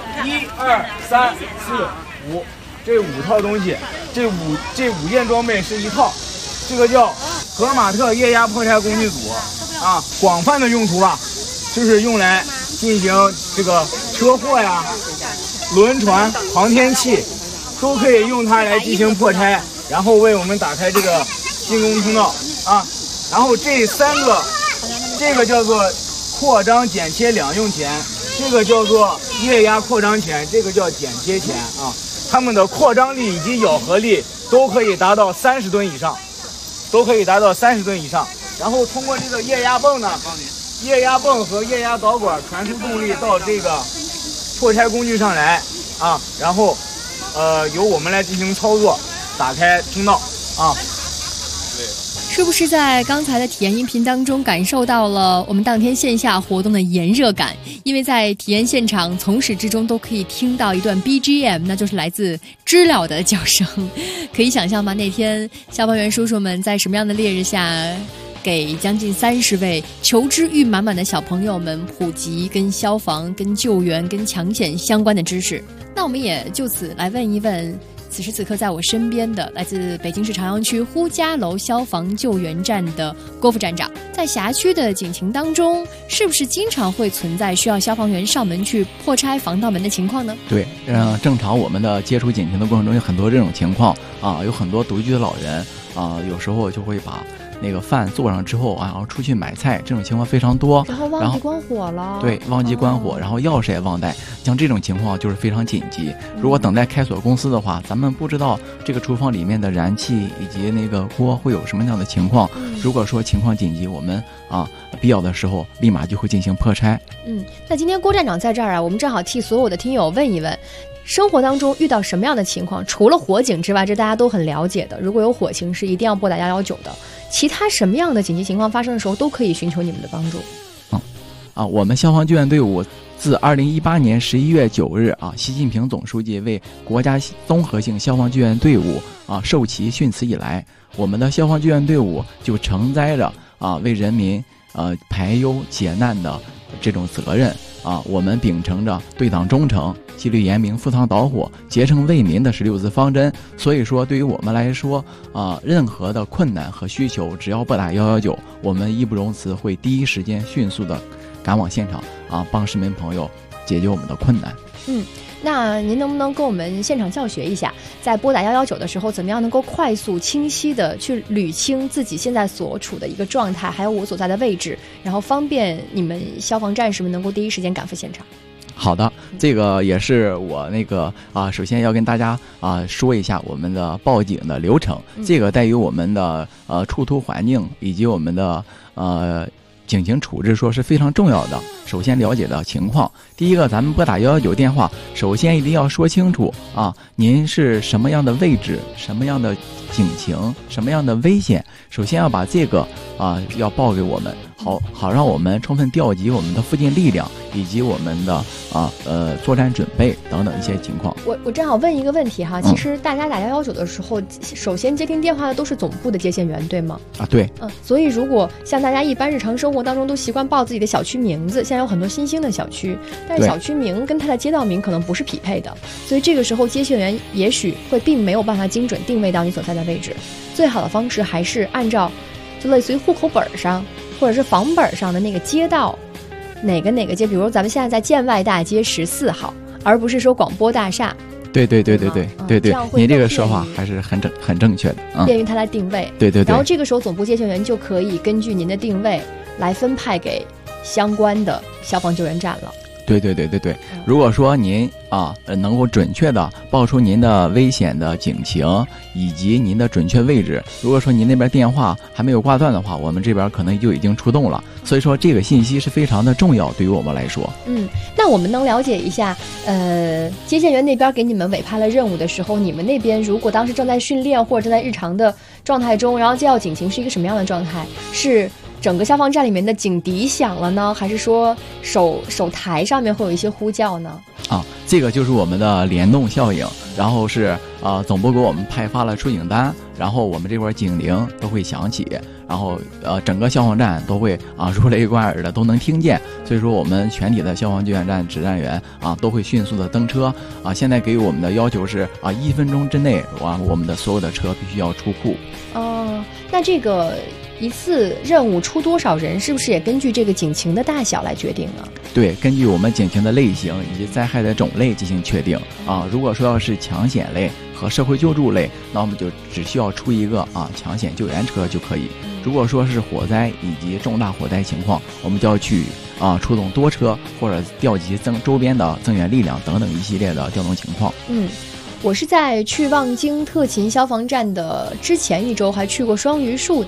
，1、2、3、4、5，这5套东西，这5件装备是一套，这个叫格马特液压破拆工具组啊。广泛的用途啊，就是用来进行这个车祸呀、轮船、航天器，都可以用它来进行破拆，然后为我们打开这个进攻通道啊。然后这3个，这个叫做扩张剪切两用钳，这个叫做液压扩张钳，这个叫剪切钳啊。它们的扩张力以及咬合力都可以达到30吨以上，然后通过这个液压泵呢，液压泵和液压导管传输动力到这个破拆工具上来啊，然后由我们来进行操作，打开通道啊。 是不是在刚才的体验音频当中感受到了我们当天线下活动的炎热感？因为在体验现场从始至终都可以听到一段 BGM， 那就是来自知了的叫声。可以想象吗？那天消防员叔叔们在什么样的烈日下，给将近30位求知欲满满的小朋友们普及跟消防、跟救援、跟抢险相关的知识。那我们也就此来问一问，此时此刻在我身边的来自北京市朝阳区呼家楼消防救援站的郭副站长，在辖区的警情当中，是不是经常会存在需要消防员上门去破拆防盗门的情况呢？ 对，正常我们的接触警情的过程中有很多这种情况啊，有很多独居的老人啊，有时候就会把那个饭做上之后啊，然后出去买菜，这种情况非常多。 然后忘记关火了。 对，忘记关火，然后钥匙也忘带，像这种情况就是非常紧急。如果等待开锁公司的话，咱们不知道这个厨房里面的燃气以及那个锅会有什么样的情况。如果说情况紧急，我们必要的时候立马就会进行破拆。 那今天郭站长在这儿啊，我们正好替所有的听友问一问。生活当中遇到什么样的情况，除了火警之外，这大家都很了解的，如果有火情是一定要拨打119的，其他什么样的紧急情况发生的时候都可以寻求你们的帮助。 我们消防救援队伍自2018年11月9日习近平总书记为国家综合性消防救援队伍授旗训词以来，我们的消防救援队伍就承载着为人民排忧解难的这种责任我们秉承着对党忠诚、纪律严明、赴汤蹈火、竭诚为民的16字方针。所以说，对于我们来说任何的困难和需求，只要拨打119，我们义不容辞会第一时间迅速的赶往现场帮市民朋友解决我们的困难。 那您能不能跟我们现场教学一下，在拨打119的时候，怎么样能够快速清晰的去捋清自己现在所处的一个状态，还有我所在的位置，然后方便你们消防战士们能够第一时间赶赴现场？ 好的，这个也是我首先要跟大家说一下我们的报警的流程。这个在于我们的处突环境以及我们的警情处置说是非常重要的。首先了解到情况，第一个，咱们拨打119电话，首先一定要说清楚您是什么样的位置，什么样的警情，什么样的危险，首先要把这个要报给我们，好让我们充分调集我们的附近力量以及我们的作战准备等等一些情况。 我正好问一个问题哈，其实大家打119的时候，首先接听电话的都是总部的接线员，对吗？ 对。 所以如果像大家一般日常生活当中都习惯报自己的小区名字，现在有很多新兴的小区，但是小区名跟它的街道名可能不是匹配的，所以这个时候接线员也许会并没有办法精准定位到你所在的位置。最好的方式还是按照就类似于户口本上或者是房本上的那个街道，哪个街，比如咱们现在在建外大街14号，而不是说广播大厦。 对，你这个说法还是很正确的， 便于他来定位。 对。 然后这个时候总部接线员就可以根据您的定位来分派给相关的消防救援站了。 对。如果说您能够准确的报出您的危险的警情以及您的准确位置，如果说您那边电话还没有挂断的话，我们这边可能就已经出动了。所以说这个信息是非常的重要，对于我们来说。 那我们能了解一下，接线员那边给你们委派了任务的时候，你们那边如果当时正在训练或者正在日常的状态中，然后接到警情是一个什么样的状态？是整个消防站里面的警笛响了呢，还是说手台上面会有一些呼叫呢？ 这个就是我们的联动效应，然后是总部给我们派发了出警单，然后我们这块警铃都会响起，然后整个消防站都会如雷贯耳的都能听见。所以说我们全体的消防救援站指战员都会迅速的登车现在给予我们的要求是1分钟之内我们的所有的车必须要出库。 那这个一次任务出多少人，是不是也根据这个警情的大小来决定呢？ 对，根据我们警情的类型以及灾害的种类进行确定如果说要是抢险类和社会救助类，那我们就只需要出一个抢险救援车就可以。如果说是火灾以及重大火灾情况，我们就要去出动多车或者调集周边的增援力量等等一系列的调动情况。 我是在去望京特勤消防站的之前一周还去过双榆树的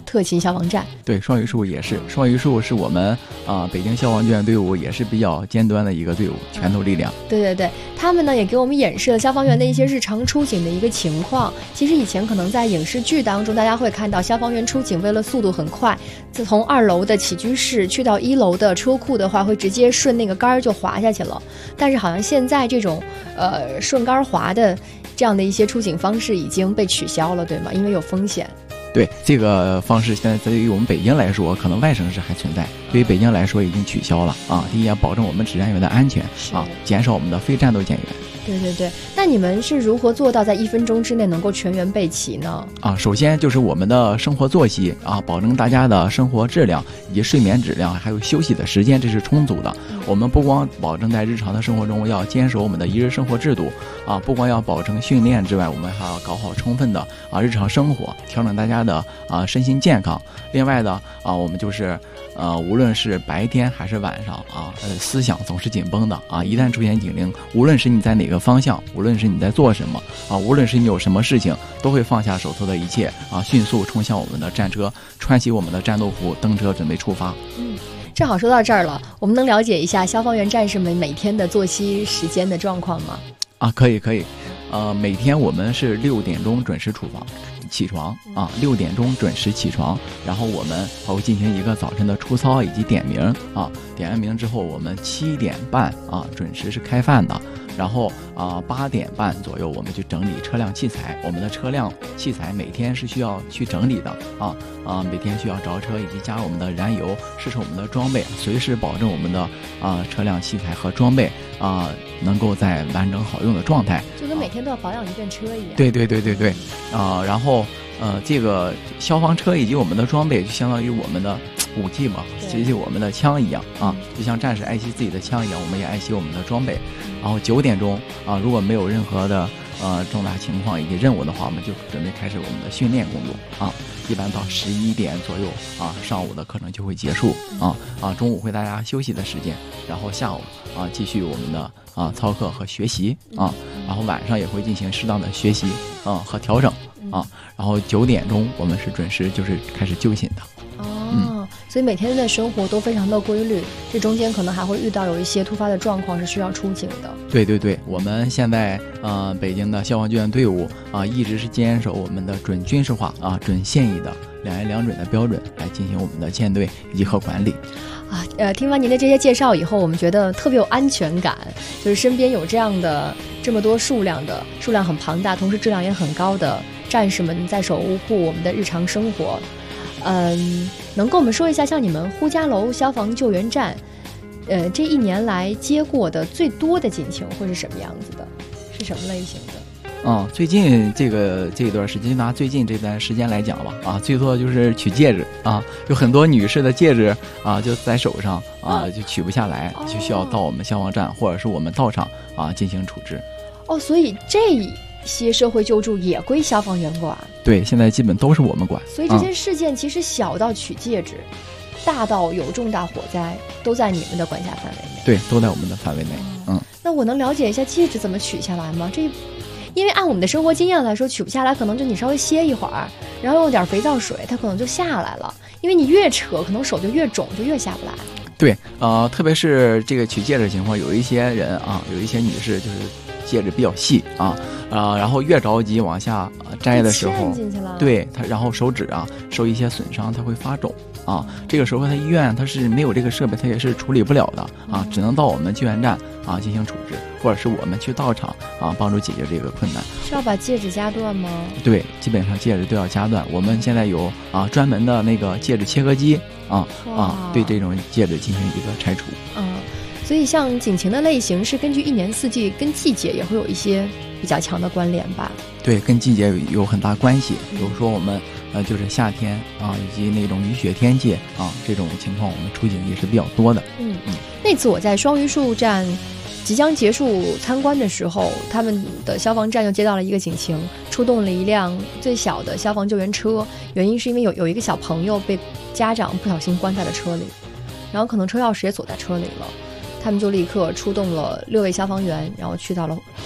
特勤消防站。 对，双榆树也是，双榆树是我们北京消防救援队伍也是比较尖端的一个队伍，拳头力量。 对对对，他们呢也给我们演示了消防员的一些日常出警的一个情况。其实以前可能在影视剧当中，大家会看到消防员出警为了速度很快，自从2楼的起居室去到1楼的车库的话，会直接顺那个杆儿就滑下去了。但是好像现在这种顺杆滑的这样的一些出警方式已经被取消了，对吗？因为有风险。 对，这个方式现在对于我们北京来说，可能外省市还存在，对于北京来说已经取消了啊。第一，要保证我们指战员的安全啊，减少我们的非战斗舰员。 对对对，那你们是如何做到在1分钟之内能够全员备齐呢？ 首先就是我们的生活作息啊，保证大家的生活质量以及睡眠质量，还有休息的时间，这是充足的。我们不光保证在日常的生活中要坚守我们的一日生活制度啊，不光要保证训练之外，我们还要搞好充分的日常生活，调整大家的身心健康。另外的我们就是无论是白天还是晚上思想总是紧绷的一旦出现警铃，无论是你在哪个方向，无论是你在做什么无论是你有什么事情，都会放下手头的一切迅速冲向我们的战车，穿起我们的战斗服，登车准备出发。 正好说到这儿了，我们能了解一下消防员战士们每天的作息时间的状况吗？ 可以，每天我们是6点钟准时起床6点钟准时起床，然后我们还会进行一个早晨的出操以及点名点完名之后，我们7点半准时是开饭的，然后8点半左右我们就整理车辆器材。我们的车辆器材每天是需要去整理的每天需要着车以及加我们的燃油，试试我们的装备，随时保证我们的车辆器材和装备能够在完整好用的状态， 就跟每天都要保养一遍车一样。 对然后这个消防车以及我们的装备就相当于我们的武器嘛，其实我们的枪一样就像战士爱惜自己的枪一样，我们也爱惜我们的装备。然后9点钟如果没有任何的重大情况以及任务的话，我们就准备开始我们的训练工作一般到11点左右上午的课程就会结束中午会大家休息的时间，然后下午继续我们的操课和学习然后晚上也会进行适当的学习和调整然后9点钟我们是准时就是开始就寝的。 所以每天的生活都非常的规律，这中间可能还会遇到有一些突发的状况是需要出警的。 对，我们现在北京的消防救援队伍一直是坚守我们的准军事化准现役的2严2准的标准来进行我们的舰队以及和管理。 听完您的这些介绍以后，我们觉得特别有安全感，就是身边有这么多数量很庞大，同时质量也很高的战士们在守护我们的日常生活。能跟我们说一下，像你们呼家楼消防救援站，这1年来接过的最多的警情会是什么样子的？是什么类型的？ 最近这段时间，拿最近这段时间来讲吧，最多的就是取戒指有很多女士的戒指就在手上就取不下来，就需要到我们消防站或者是我们道场进行处置。 所以这些社会救助也归消防员管。 对，现在基本都是我们管。 所以这些事件其实小到取戒指，大到有重大火灾，都在你们的管辖范围内。 对，都在我们的范围内。 那我能了解一下戒指怎么取下来吗？因为按我们的生活经验来说，取不下来可能就你稍微歇一会儿，然后用点肥皂水，它可能就下来了。因为你越扯，可能手就越肿，就越下不来。 对，特别是这个取戒指的情况，有一些人有一些女士就是戒指比较细然后越着急往下摘的时候，对它，然后手指受一些损伤，它会发肿这个时候它医院它是没有这个设备，它也是处理不了的只能到我们救援站进行处置，或者是我们去到场帮助解决这个困难。 是要把戒指夹断吗？ 对，基本上戒指都要夹断。我们现在有专门的那个戒指切割机对这种戒指进行一个拆除。 所以像警情的类型是根据1年4季跟季节也会有一些比较强的关联吧？ 对，跟季节有很大关系。比如说我们就是夏天以及那种雨雪天气这种情况，我们出警也是比较多的。 那次我在双榆树站即将结束参观的时候，他们的消防站又接到了一个警情，出动了一辆最小的消防救援车，原因是因为有一个小朋友被家长不小心关在了车里，然后可能车钥匙也锁在车里了，他们就立刻出动了6位消防员，然后去到了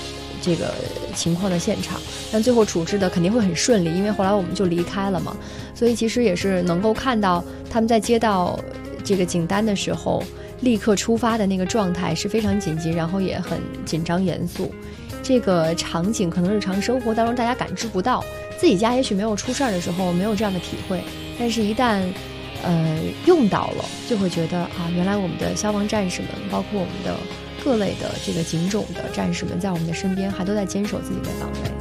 这个情况的现场，但最后处置的肯定会很顺利，因为后来我们就离开了嘛，所以其实也是能够看到他们在接到这个警单的时候立刻出发的那个状态是非常紧急，然后也很紧张严肃。这个场景可能日常生活当中大家感知不到，自己家也许没有出事儿的时候没有这样的体会，但是一旦用到了，就会觉得啊，原来我们的消防战士们，包括我们的各类的这个警种的战士们，在我们的身边还都在坚守自己的岗位。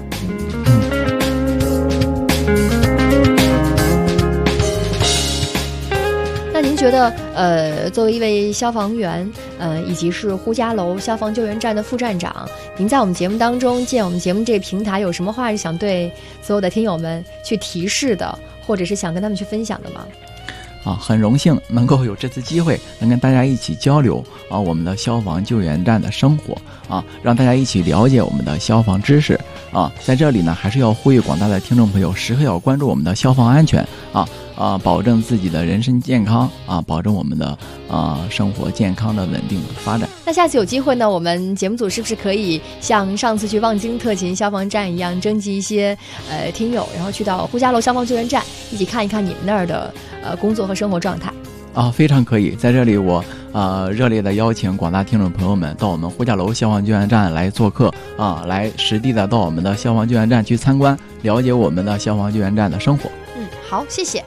那您觉得，作为一位消防员，以及是呼家楼消防救援站的副站长，您在我们节目当中借我们节目这个平台，有什么话是想对所有的听友们去提示的，或者是想跟他们去分享的吗？ 很荣幸能够有这次机会，能跟大家一起交流我们的消防救援站的生活让大家一起了解我们的消防知识在这里呢，还是要呼吁广大的听众朋友，时刻要关注我们的消防安全保证自己的人身健康保证我们的生活健康的稳定发展。 那下次有机会呢，我们节目组是不是可以像上次去望京特勤消防站一样，征集一些听友，然后去到呼家楼消防救援站，一起看一看你们那儿的工作和生活状态？ 非常可以。在这里我热烈的邀请广大听众朋友们到我们呼家楼消防救援站来做客来实地的到我们的消防救援站去参观，了解我们的消防救援站的生活。 好，谢谢。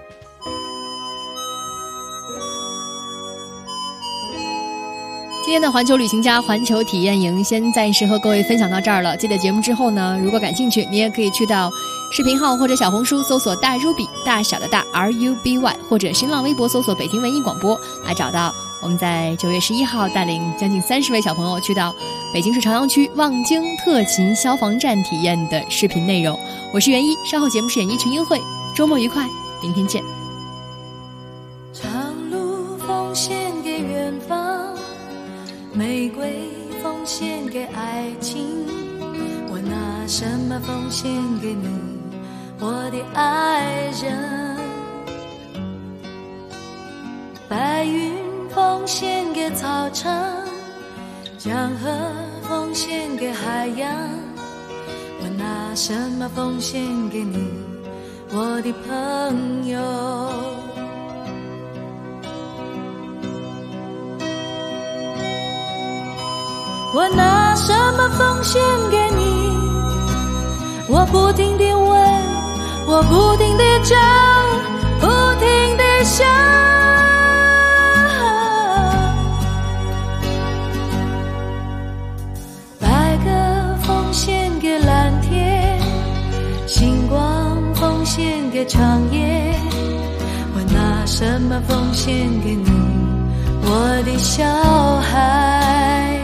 今天的环球旅行家环球体验营先暂时和各位分享到这儿了。记得节目之后呢，如果感兴趣，你也可以去到视频号或者小红书搜索大 Ruby 大小的大 RUBY， 或者新浪微博搜索北京文艺广播，来找到我们在9月11号带领将近30位小朋友去到北京市朝阳区望京特勤消防站体验的视频内容。我是袁一，稍后节目是演艺群英会，周末愉快，明天见。 长路奉献给远方，玫瑰奉献给爱情，我拿什么奉献给你，我的爱人？白云奉献给草场，江河奉献给海洋，我拿什么奉献给你，我的朋友？我拿什么奉献给你？我不停地问，我不停地找，不停地想。白鸽奉献给蓝天，星光奉献给长夜，我拿什么奉献给你，我的小孩？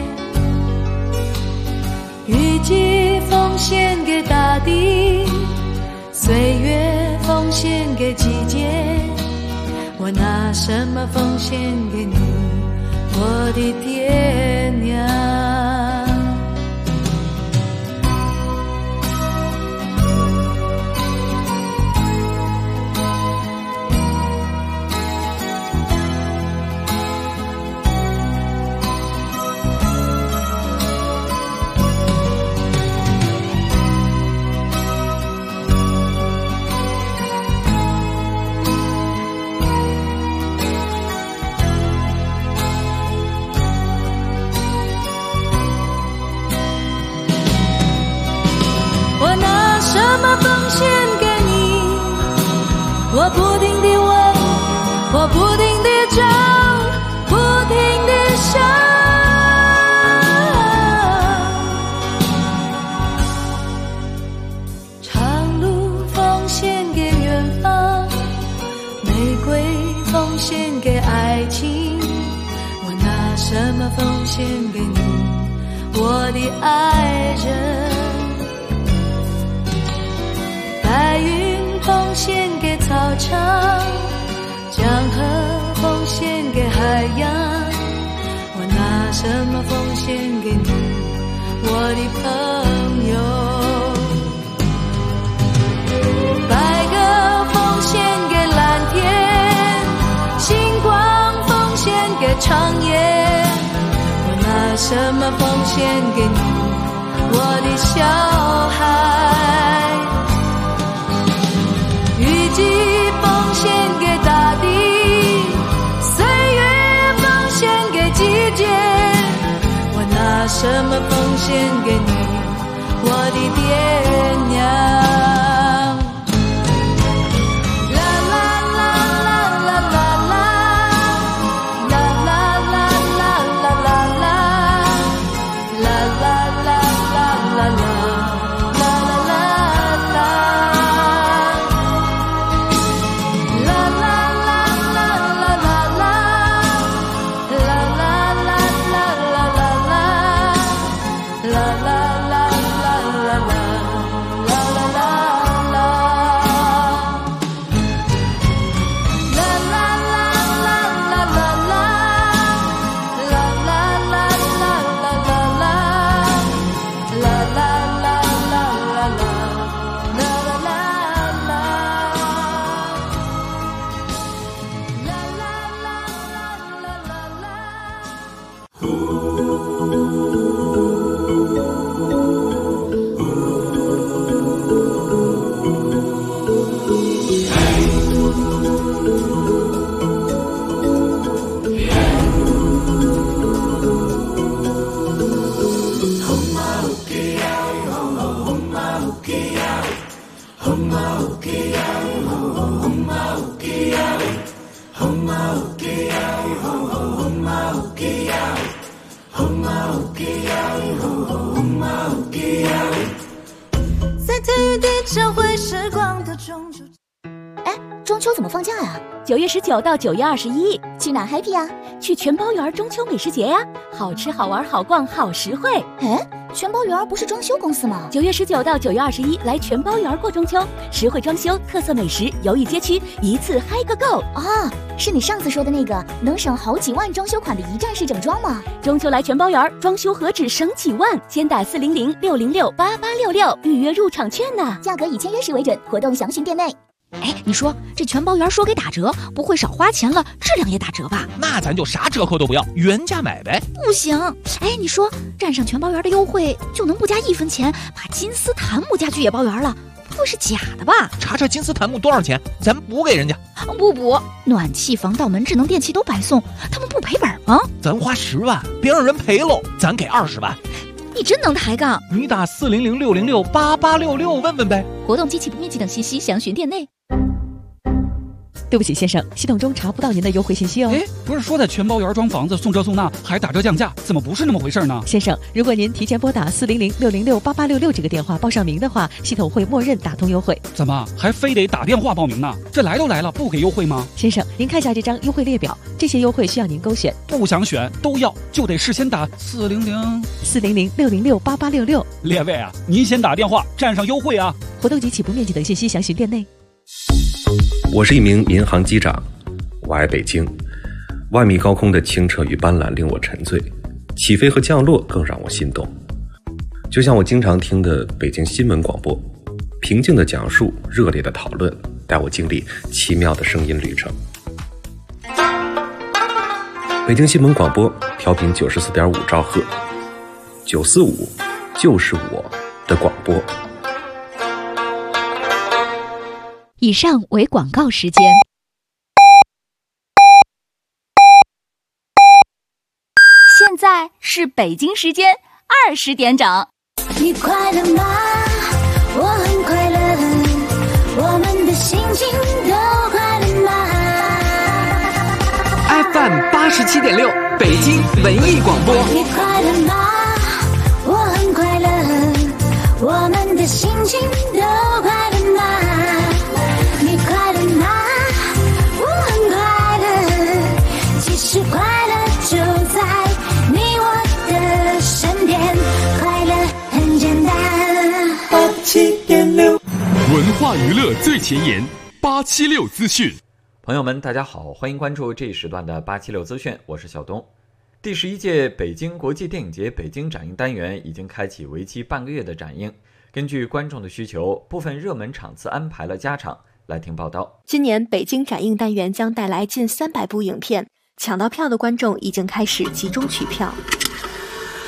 雨季奉献给大地，岁月奉献给季节，我拿什么奉献给你，我的爹娘？我不停地问，我不停地找，不停地想。长路奉献给远方，玫瑰奉献给爱情，我拿什么奉献给你，我的爱人？白云奉献给草场，江河奉献给海洋，我拿什么奉献给你，我的朋友？白鸽奉献给蓝天，星光奉献给长夜，我拿什么奉献给你， 我的小孩。雨季奉献给大地，岁月奉献给季节，我拿什么奉献给你，我的爹娘？ 中秋怎么放假呀 ？9月19到9月21， 去哪 happy 呀？ 去全包园中秋美食节呀！好吃好玩好逛好实惠。 哎，全包园不是装修公司吗 ？9月19到9月21，来全包园过中秋，实惠装修，特色美食，游艺街区，一次嗨个够啊！是你上次说的那个能省好几万装修款的一站式整装吗？ 中秋来全包园，装修何止省几万？先打400-606-8866预约入场券呢， 价格以签约时为准，活动详询店内。 哎，你说这全包园说给打折，不会少花钱了，质量也打折吧？ 那咱就啥折扣都不要，原价买呗。 不行，哎，你说站上全包园的优惠就能不加1分钱，把金丝檀木家具也包圆了，不会是假的吧？ 查查金丝檀木多少钱，咱补给人家。 不补，暖气、防盗门、智能电器都白送，他们不赔本吗？ 咱花10万，别让人赔喽，咱给20万。 你真能抬杠！ 你打400-606-8866问问呗。 活动机器不面积等信息详询店内。 对不起，先生，系统中查不到您的优惠信息哦。 哎，不是说在全包园装房子送这送那，还打折降价，怎么不是那么回事呢？ 先生，如果您提前拨打400-606-8866这个电话报上名的话，系统会默认打通优惠。 怎么还非得打电话报名呢？这来都来了，不给优惠吗？ 先生，您看下这张优惠列表，这些优惠需要您勾选。 不想选都要，就得事先打 400-606-8866。 列位啊，您先打电话占上优惠啊！ 活动及起步面积等信息详询店内。 我是一名民航机长，我爱北京。万米高空的清澈与斑斓令我沉醉，起飞和降落更让我心动。就像我经常听的北京新闻广播，平静的讲述，热烈的讨论，带我经历奇妙的声音旅程。北京新闻广播调频94.5兆赫，945就是我的广播。 以上为广告时间。 现在是北京时间20点整。 你快乐吗？我很快乐，我们的心情都快乐吗 ？FM 87.6，北京文艺广播。 你快乐吗？我很快乐，我们的心情都快乐吗？你快乐吗？我很快乐，其实快乐就在你我的身边，快乐很简单。 87.6，文化娱乐最前沿，876资讯。 朋友们，大家好，欢迎关注这一时段的876资讯，我是小东。第11届北京国际电影节北京展映单元已经开启为期半个月的展映。根据观众的需求，部分热门场次安排了加场。来听报道。 今年北京展映单元将带来近300部影片，抢到票的观众已经开始集中取票。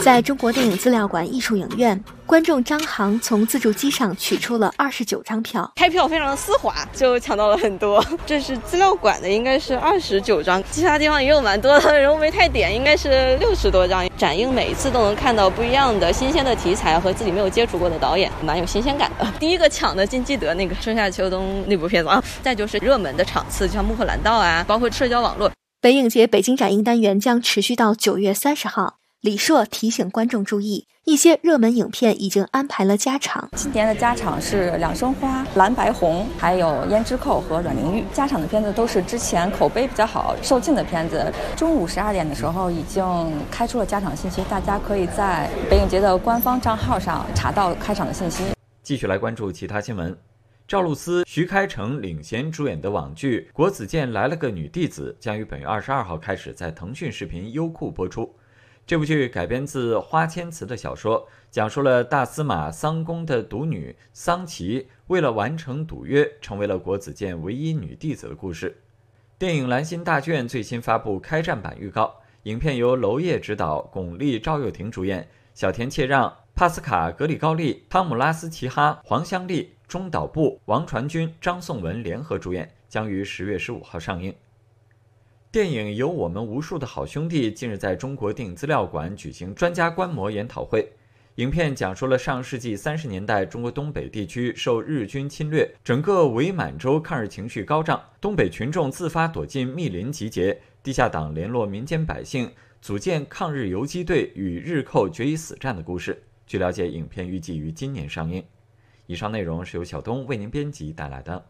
在中国电影资料馆艺术影院，观众张航从自助机上取出了29张票， 开票非常的丝滑，就抢到了很多。这是资料馆的，应该是29张，其他地方也有蛮多的，人物没太点，应该是60多张。展映每一次都能看到不一样的新鲜的题材和自己没有接触过的导演，蛮有新鲜感的。第一个抢的金基德那个春夏秋冬那部片子啊，再就是热门的场次，就像穆赫兰道啊，包括社交网络。 北影节北京展映单元将持续到9月30号。李硕提醒观众注意，一些热门影片已经安排了加场。 今年的加场是《两生花》、《蓝白红》，还有《胭脂扣》和《阮玲玉》。加场的片子都是之前口碑比较好、售罄的片子。中午12点的时候已经开出了加场信息，大家可以在北影节的官方账号上查到开场的信息。 继续来关注其他新闻。赵露思、徐开骋领衔主演的网剧《国子监来了个女弟子》将于本月22号开始在腾讯视频优酷播出。这部剧改编自花千瓷的小说，讲述了大司马桑公的独女桑琪为了完成赌约，成为了国子监唯一女弟子的故事。电影《兰心大卷》最新发布开战版预告，影片由娄烨执导，巩俐、赵又廷主演，小田切让、帕斯卡·格里高利、汤姆拉斯奇哈、黄香丽、中岛步、王传君、张颂文联合主演，将于10月15号上映。电影《有我们无数的好兄弟》近日在中国电影资料馆举行专家观摩研讨会。影片讲述了上世纪30年代中国东北地区受日军侵略，整个伪满洲抗日情绪高涨，东北群众自发躲进密林集结，地下党联络民间百姓，组建抗日游击队与日寇决一死战的故事。据了解，影片预计于今年上映。以上内容是由小东为您编辑带来的。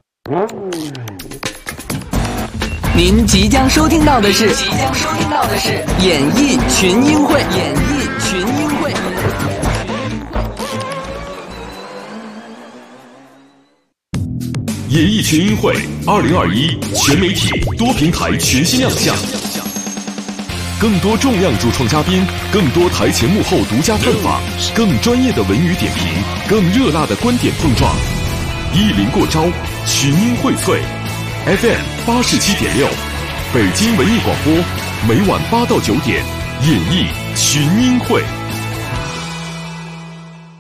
您即将收听到的是演艺群英会。 演艺群英会2021全媒体多平台全新亮相，更多重量主创嘉宾，更多台前幕后独家探访，更专业的文娱点评，更热辣的观点碰撞。一零过招，群英荟萃。FM 87.6，北京文艺广播，每晚8到9点，演艺群英会。